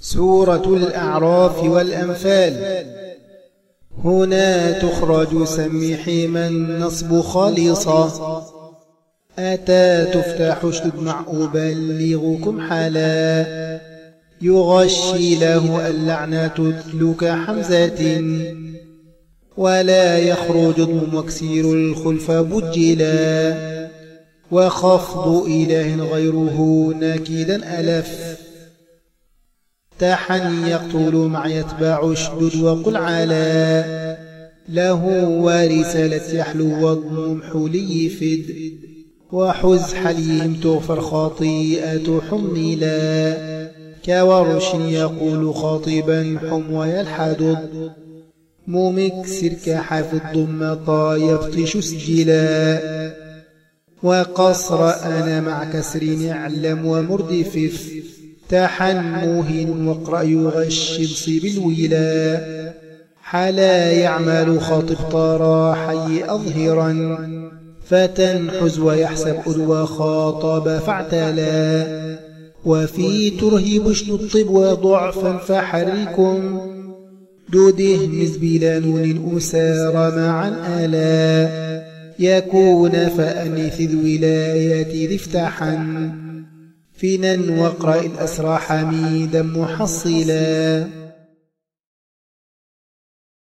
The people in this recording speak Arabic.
سورة الأعراف والأنفال. هنا تخرج سمي من نصب خالصا. أتى تفتح اشدد مع أبلغكم حلا. يغشي له اللعنة تتلك حمزة. ولا يخرج مكسير الخلف بجلا. وخفض إله غيره ناكدا ألف. تحن يقتل مع يتبع اشدد وقل على. له ورسالة يحلو وضم حلي فد. وحز حليم تغفر خطيئة حملا. كورش يقول خاطبا حم ويلحد. ممكسر كحف الضم يبطش سجلا. وقصر أنا مع كسر يعلم ومردفف. تحنمه واقرأ يغشي بصيب الولا. حلا يعمل خاطب طارا حي أظهرا. فتنحز ويحسب أدوى خاطب فاعتلا. وفي ترهب اشدد طب وضعفا فحركم. دوده مزبلا نون أسار معا ألا. يكون فأنث الولايات ذي افتحا. فينا واقرأ الأسرى حميدا محصلا.